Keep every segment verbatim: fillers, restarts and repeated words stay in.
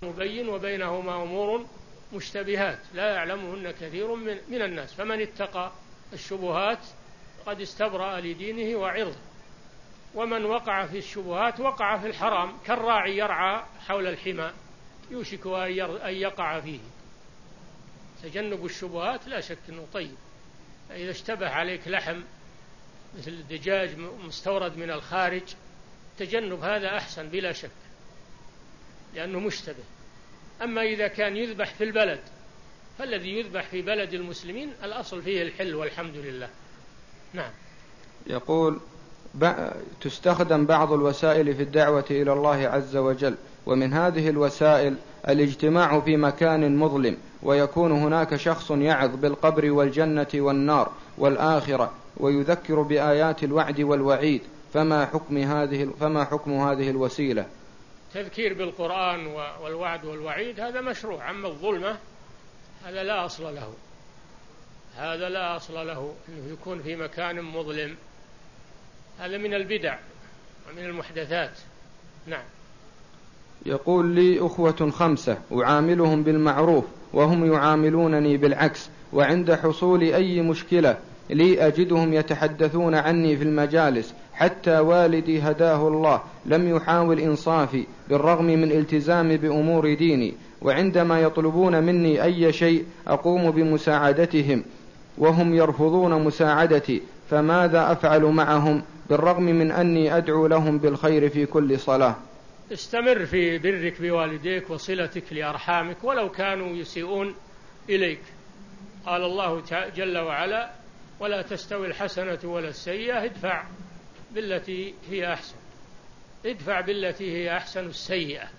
مبين وبينهما أمور مشتبهات لا يعلمهن كثير من, من الناس، فمن اتقى الشبهات قد استبرأ لدينه وعرضه، ومن وقع في الشبهات وقع في الحرام، كالراعي يرعى حول الحمى يوشك أن يقع فيه. تجنب الشبهات لا شك أنه طيب. إذا اشتبه عليك لحم مثل الدجاج مستورد من الخارج، تجنب هذا أحسن بلا شك لأنه مشتبه. أما إذا كان يذبح في البلد، فالذي يذبح في بلد المسلمين الأصل فيه الحل والحمد لله. نعم. يقول: تستخدم بعض الوسائل في الدعوة إلى الله عز وجل، ومن هذه الوسائل الاجتماع في مكان مظلم، ويكون هناك شخص يعظ بالقبر والجنة والنار والآخرة ويذكر بآيات الوعد والوعيد، فما حكم هذه فما حكم هذه الوسيلة؟ تذكير بالقرآن والوعد والوعيد هذا مشروع، أما الظلمة هذا لا أصل له، هذا لا أصل له أنه يكون في مكان مظلم، هذا من البدع ومن المحدثات. نعم. يقول: لي أخوة خمسة أعاملهم بالمعروف وهم يعاملونني بالعكس، وعند حصول أي مشكلة لي أجدهم يتحدثون عني في المجالس، حتى والدي هداه الله لم يحاول إنصافي بالرغم من التزامي بأمور ديني، وعندما يطلبون مني أي شيء أقوم بمساعدتهم وهم يرفضون مساعدتي، فماذا أفعل معهم بالرغم من أني أدعو لهم بالخير في كل صلاة؟ استمر في برك بوالديك وصلتك لأرحامك ولو كانوا يسيئون إليك. قال الله جل وعلا: ولا تستوي الحسنة ولا السيئة ادفع بالتي هي أحسن، ادفع بالتي هي أحسن السيئة.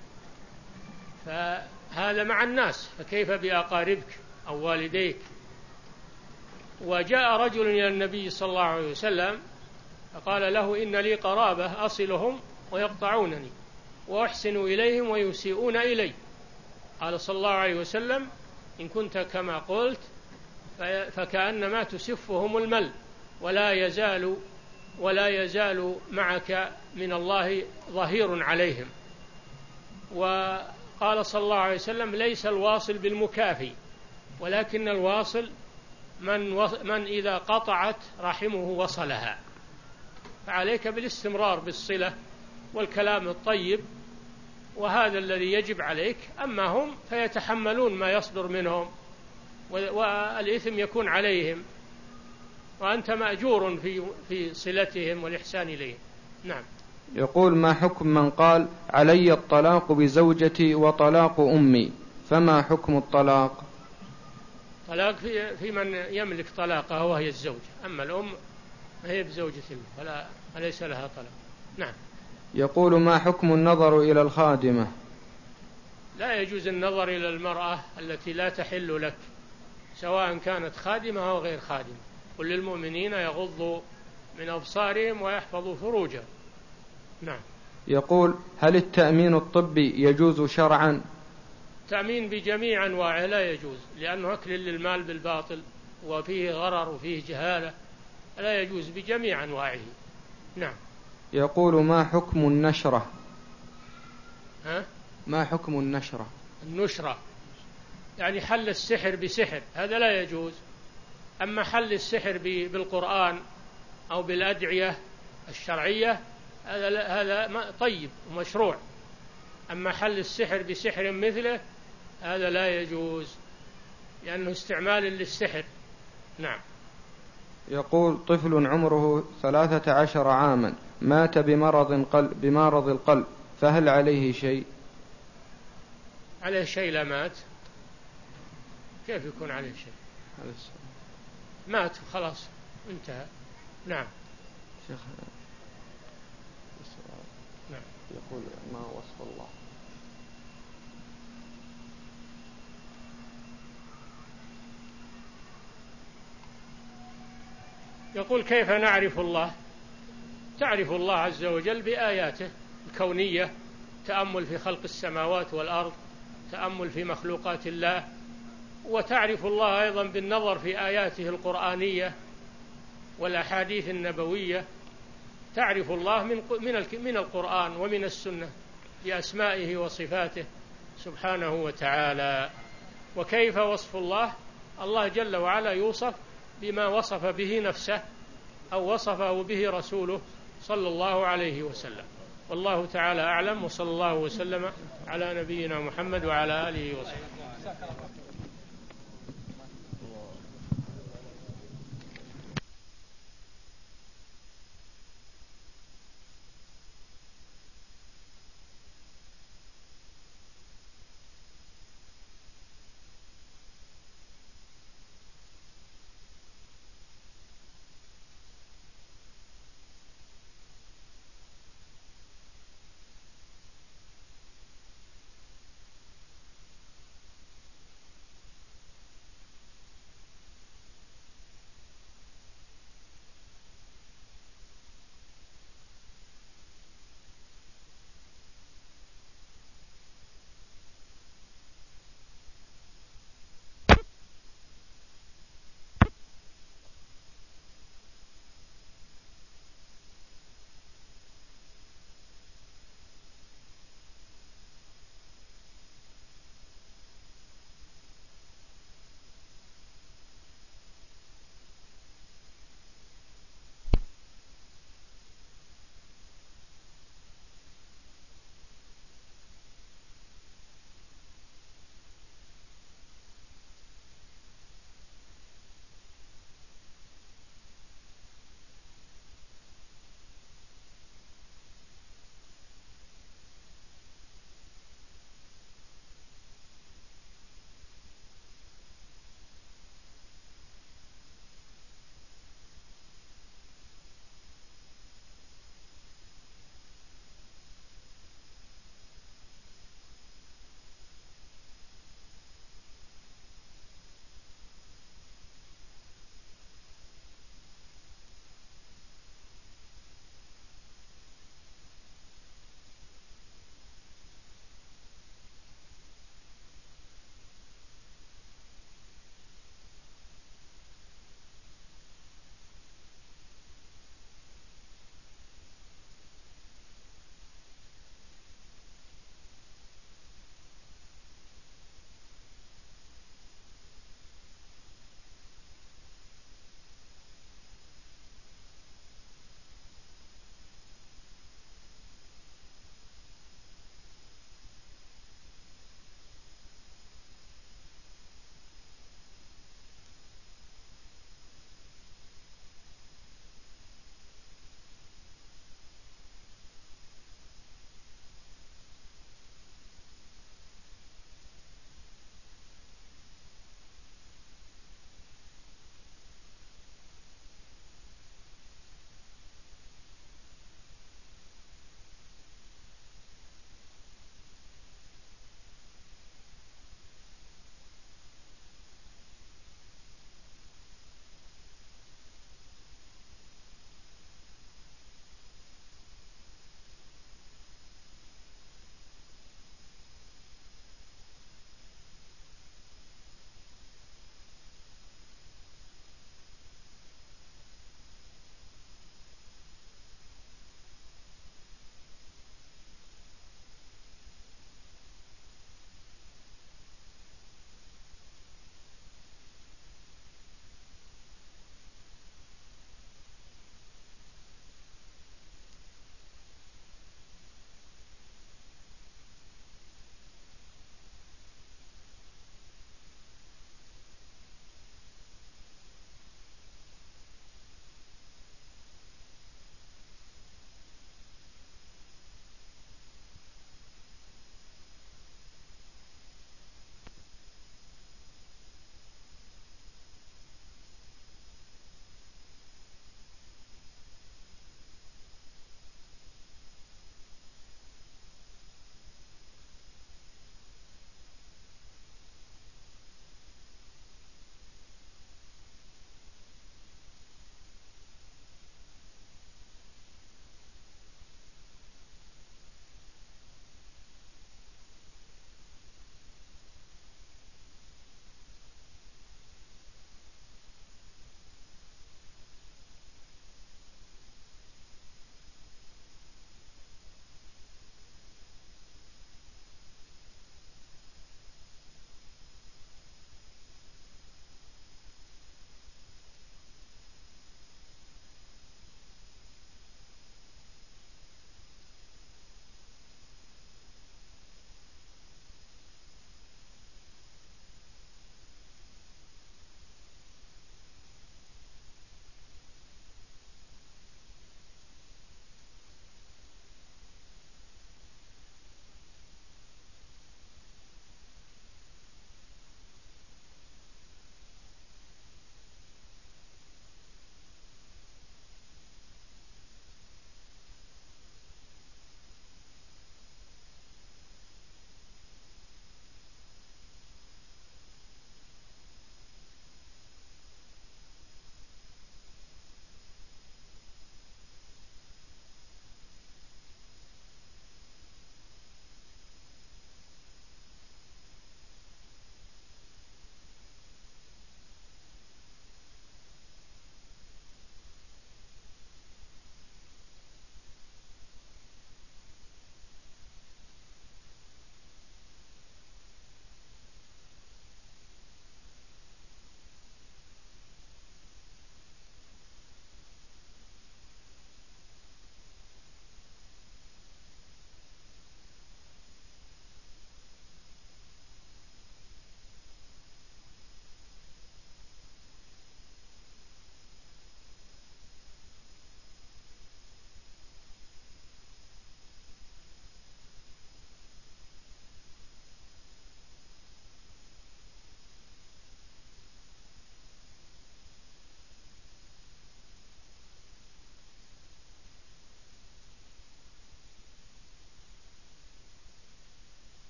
فهذا مع الناس، فكيف بأقاربك أو والديك؟ وجاء رجل إلى النبي صلى الله عليه وسلم فقال له: إن لي قرابة أصلهم ويقطعونني وأحسن إليهم ويسيئون إلي. قال صلى الله عليه وسلم: إن كنت كما قلت فكأنما تسفهم المل، ولا يزال ولا يزال معك من الله ظهير عليهم. وقال صلى الله عليه وسلم: ليس الواصل بالمكافي، ولكن الواصل من, من إذا قطعت رحمه وصلها. فعليك بالاستمرار بالصلة والكلام الطيب، وهذا الذي يجب عليك. أما هم فيتحملون ما يصدر منهم والإثم يكون عليهم، وأنت مأجور في في صلتهم والإحسان إليهم. نعم. يقول: ما حكم من قال علي الطلاق بزوجتي وطلاق أمي، فما حكم الطلاق؟ طلاق في, في من يملك طلاقها وهي الزوجة، أما الأم هي بزوجة فلا ليس لها طلاق. نعم. يقول: ما حكم النظر إلى الخادمة؟ لا يجوز النظر إلى المرأة التي لا تحل لك، سواء كانت خادمة أو غير خادمة. قل للمؤمنين يغضوا من أبصارهم ويحفظوا فروجهم. نعم. يقول: هل التأمين الطبي يجوز شرعا؟ التأمين بجميع أنواعه لا يجوز، لأنه أكل للمال بالباطل وفيه غرر وفيه جهالة، لا يجوز بجميع أنواعه. نعم. يقول: ما حكم النشرة؟ ها؟ ما حكم النشرة؟ النشرة يعني حل السحر بسحر، هذا لا يجوز. أما حل السحر بالقرآن أو بالأدعية الشرعية هذا هذا طيب ومشروع. أما حل السحر بسحر مثله هذا لا يجوز، لأنه استعمال للسحر. نعم. يقول: طفل عمره ثلاثة عشر عاما مات بمرض قلب بمرض القلب، فهل عليه شيء؟ عليه شيء؟ لا، مات. كيف يكون عليه شيء؟ مات خلاص انتهى. نعم. شيخ. نعم. يقول: ما وصف الله؟ يقول: كيف نعرف الله؟ تعرف الله عز وجل بآياته الكونية، تأمل في خلق السماوات والأرض، تأمل في مخلوقات الله، وتعرف الله أيضا بالنظر في آياته القرآنية والأحاديث النبوية. تعرف الله من من القرآن ومن السنة بأسمائه وصفاته سبحانه وتعالى. وكيف وصف الله؟ الله جل وعلا يوصف بما وصف به نفسه أو وصفه به رسوله صلى الله عليه وسلم. والله تعالى أعلم، وصلى الله وسلم على نبينا محمد وعلى آله وصحبه.